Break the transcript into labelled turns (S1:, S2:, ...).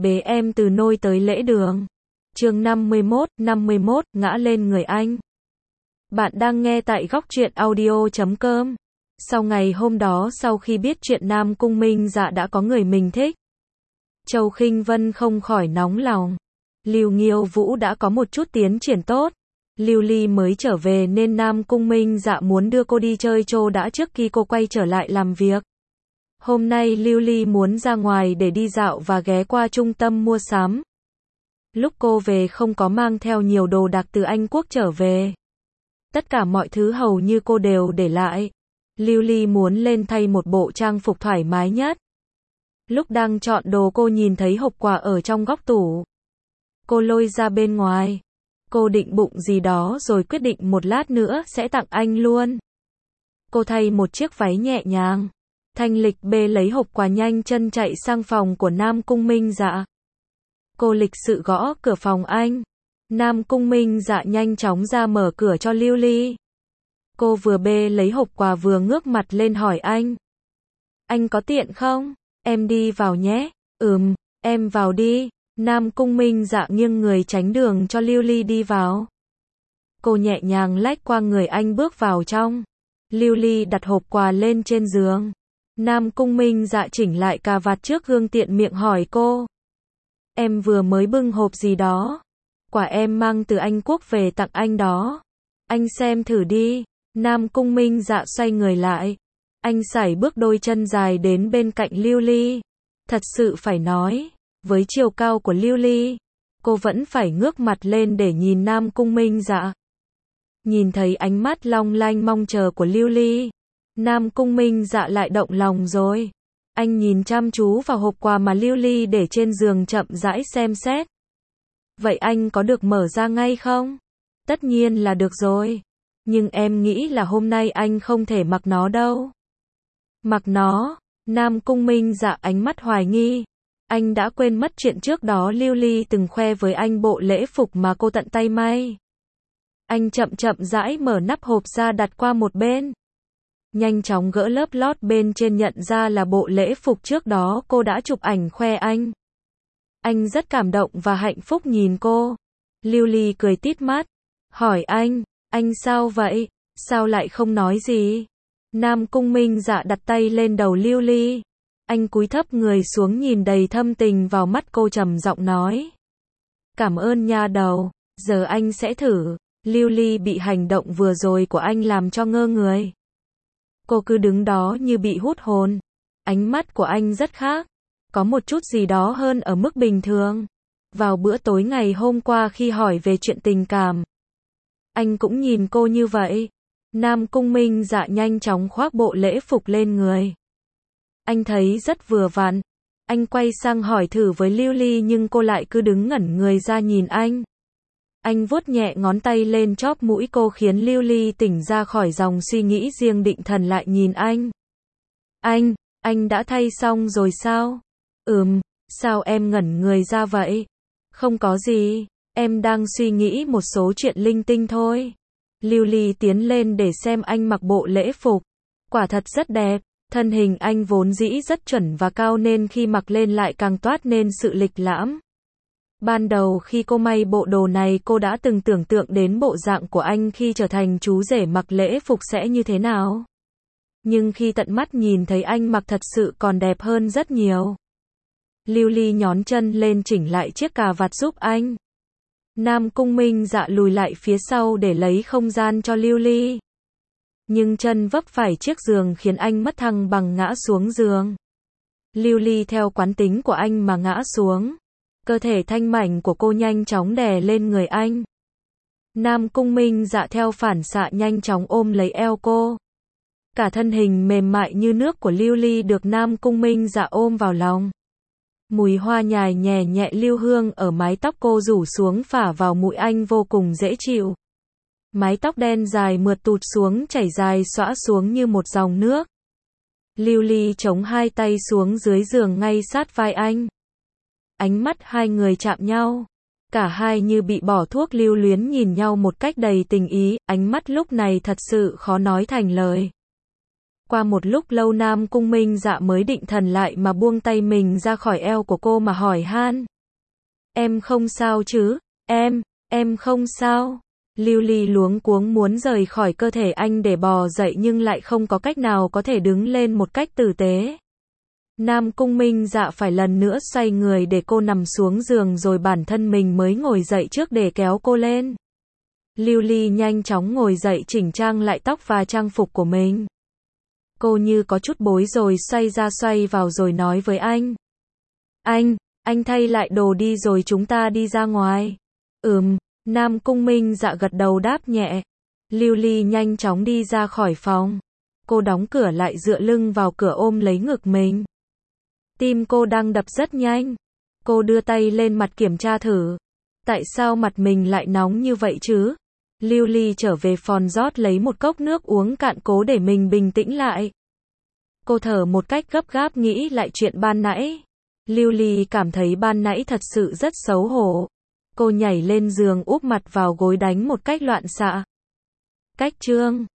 S1: bế em từ nôi tới lễ đường. Chương 51, ngã lên người anh. Bạn đang nghe tại góc truyện audio.com. Sau ngày hôm đó, sau khi biết chuyện Nam Cung Minh Dạ đã có người mình thích, Châu Khinh Vân không khỏi nóng lòng. Lưu Nghiêu Vũ đã có một chút tiến triển tốt. Lưu Ly mới trở về nên Nam Cung Minh Dạ muốn đưa cô đi chơi trô đã trước khi cô quay trở lại làm việc. Hôm nay Lưu Ly muốn ra ngoài để đi dạo và ghé qua trung tâm mua sắm. Lúc cô về không có mang theo nhiều đồ đạc từ Anh Quốc trở về. Tất cả mọi thứ hầu như cô đều để lại. Lưu Ly muốn lên thay một bộ trang phục thoải mái nhất. Lúc đang chọn đồ cô nhìn thấy hộp quà ở trong góc tủ. Cô lôi ra bên ngoài. Cô định bụng gì đó rồi quyết định một lát nữa sẽ tặng anh luôn. Cô thay một chiếc váy nhẹ nhàng. Thanh Lịch bê lấy hộp quà nhanh chân chạy sang phòng của Nam Cung Minh Dạ. Cô lịch sự gõ cửa phòng anh. Nam Cung Minh Dạ nhanh chóng ra mở cửa cho Lưu Ly. Cô vừa bê lấy hộp quà vừa ngước mặt lên hỏi anh. Anh có tiện không? Em đi vào nhé. Em vào đi. Nam Cung Minh Dạ nghiêng người tránh đường cho Lưu Ly đi vào. Cô nhẹ nhàng lách qua người anh bước vào trong. Lưu Ly đặt hộp quà lên trên giường. Nam Cung Minh Dạ chỉnh lại cà vạt trước gương tiện miệng hỏi cô. Em vừa mới bưng hộp gì đó. Quà em mang từ Anh Quốc về tặng anh đó. Anh xem thử đi. Nam Cung Minh Dạ xoay người lại. Anh sải bước đôi chân dài đến bên cạnh Lưu Ly. Thật sự phải nói, với chiều cao của Lưu Ly, cô vẫn phải ngước mặt lên để nhìn Nam Cung Minh Dạ. Nhìn thấy ánh mắt long lanh mong chờ của Lưu Ly, Nam Cung Minh Dạ lại động lòng rồi. Anh nhìn chăm chú vào hộp quà mà Lưu Ly để trên giường chậm rãi xem xét. Vậy anh có được mở ra ngay không? Tất nhiên là được rồi. Nhưng em nghĩ là hôm nay anh không thể mặc nó đâu. Mặc nó? Nam Cung Minh Dạ ánh mắt hoài nghi. Anh đã quên mất chuyện trước đó Lưu Ly từng khoe với anh bộ lễ phục mà cô tận tay may. Anh chậm rãi mở nắp hộp ra đặt qua một bên. Nhanh chóng gỡ lớp lót bên trên nhận ra là bộ lễ phục trước đó cô đã chụp ảnh khoe anh. Anh rất cảm động và hạnh phúc nhìn cô. Lưu Ly cười tít mắt. Hỏi anh sao vậy? Sao lại không nói gì? Nam Cung Minh Dạ đặt tay lên đầu Lưu Ly. Anh cúi thấp người xuống nhìn đầy thâm tình vào mắt cô trầm giọng nói. Cảm ơn nha đầu, giờ anh sẽ thử. Lưu Ly bị hành động vừa rồi của anh làm cho ngơ người. Cô cứ đứng đó như bị hút hồn. Ánh mắt của anh rất khác. Có một chút gì đó hơn ở mức bình thường. Vào bữa tối ngày hôm qua khi hỏi về chuyện tình cảm, anh cũng nhìn cô như vậy. Nam Cung Minh Dạ nhanh chóng khoác bộ lễ phục lên người. Anh thấy rất vừa vặn. Anh quay sang hỏi thử với Lưu Ly nhưng cô lại cứ đứng ngẩn người ra nhìn anh. Anh vuốt nhẹ ngón tay lên chóp mũi cô khiến Lưu Ly tỉnh ra khỏi dòng suy nghĩ riêng định thần lại nhìn anh. Anh đã thay xong rồi sao? Sao em ngẩn người ra vậy? Không có gì, em đang suy nghĩ một số chuyện linh tinh thôi. Lưu Ly tiến lên để xem anh mặc bộ lễ phục. Quả thật rất đẹp, thân hình anh vốn dĩ rất chuẩn và cao nên khi mặc lên lại càng toát nên sự lịch lãm. Ban đầu khi cô may bộ đồ này cô đã từng tưởng tượng đến bộ dạng của anh khi trở thành chú rể mặc lễ phục sẽ như thế nào. Nhưng khi tận mắt nhìn thấy anh mặc thật sự còn đẹp hơn rất nhiều. Lưu Ly nhón chân lên chỉnh lại chiếc cà vạt giúp anh. Nam Cung Minh Dạ lùi lại phía sau để lấy không gian cho Lưu Ly. Nhưng chân vấp phải chiếc giường khiến anh mất thăng bằng ngã xuống giường. Lưu Ly theo quán tính của anh mà ngã xuống. Cơ thể thanh mảnh của cô nhanh chóng đè lên người anh. Nam Cung Minh Dạ theo phản xạ nhanh chóng ôm lấy eo cô. Cả thân hình mềm mại như nước của Lưu Ly được Nam Cung Minh Dạ ôm vào lòng. Mùi hoa nhài nhẹ nhẹ lưu hương ở mái tóc cô rủ xuống phả vào mũi anh vô cùng dễ chịu. Mái tóc đen dài mượt tụt xuống chảy dài xõa xuống như một dòng nước. Lưu Ly chống hai tay xuống dưới giường ngay sát vai anh. Ánh mắt hai người chạm nhau. Cả hai như bị bỏ thuốc lưu luyến nhìn nhau một cách đầy tình ý, ánh mắt lúc này thật sự khó nói thành lời. Qua một lúc lâu Nam Cung Minh Dạ mới định thần lại mà buông tay mình ra khỏi eo của cô mà hỏi han. Em không sao chứ? Em không sao. Lưu Ly luống cuống muốn rời khỏi cơ thể anh để bò dậy nhưng lại không có cách nào có thể đứng lên một cách tử tế. Nam Cung Minh Dạ phải lần nữa xoay người để cô nằm xuống giường rồi bản thân mình mới ngồi dậy trước để kéo cô lên. Lưu Ly nhanh chóng ngồi dậy chỉnh trang lại tóc và trang phục của mình. Cô như có chút bối rồi xoay ra xoay vào rồi nói với anh. Anh thay lại đồ đi rồi chúng ta đi ra ngoài. Nam Cung Minh Dạ gật đầu đáp nhẹ. Lưu Ly nhanh chóng đi ra khỏi phòng. Cô đóng cửa lại dựa lưng vào cửa ôm lấy ngực mình. Tim cô đang đập rất nhanh. Cô đưa tay lên mặt kiểm tra thử. Tại sao mặt mình lại nóng như vậy chứ? Lưu Ly trở về phòng rót lấy một cốc nước uống cạn cố để mình bình tĩnh lại. Cô thở một cách gấp gáp nghĩ lại chuyện ban nãy. Lưu Ly cảm thấy ban nãy thật sự rất xấu hổ. Cô nhảy lên giường úp mặt vào gối đánh một cách loạn xạ. Cách chương